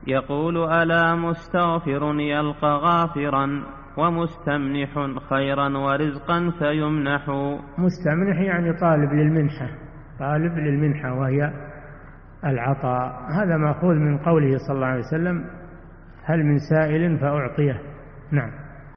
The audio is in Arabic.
يقول: ألا مستغفر يلقى غافرا، ومستمنح خيرا ورزقا فيمنح. مستمنح يعني طالب للمنحة وهي العطاء. هذا مأخوذ من قوله صلى الله عليه وسلم: هل من سائل فأعطيه. نعم.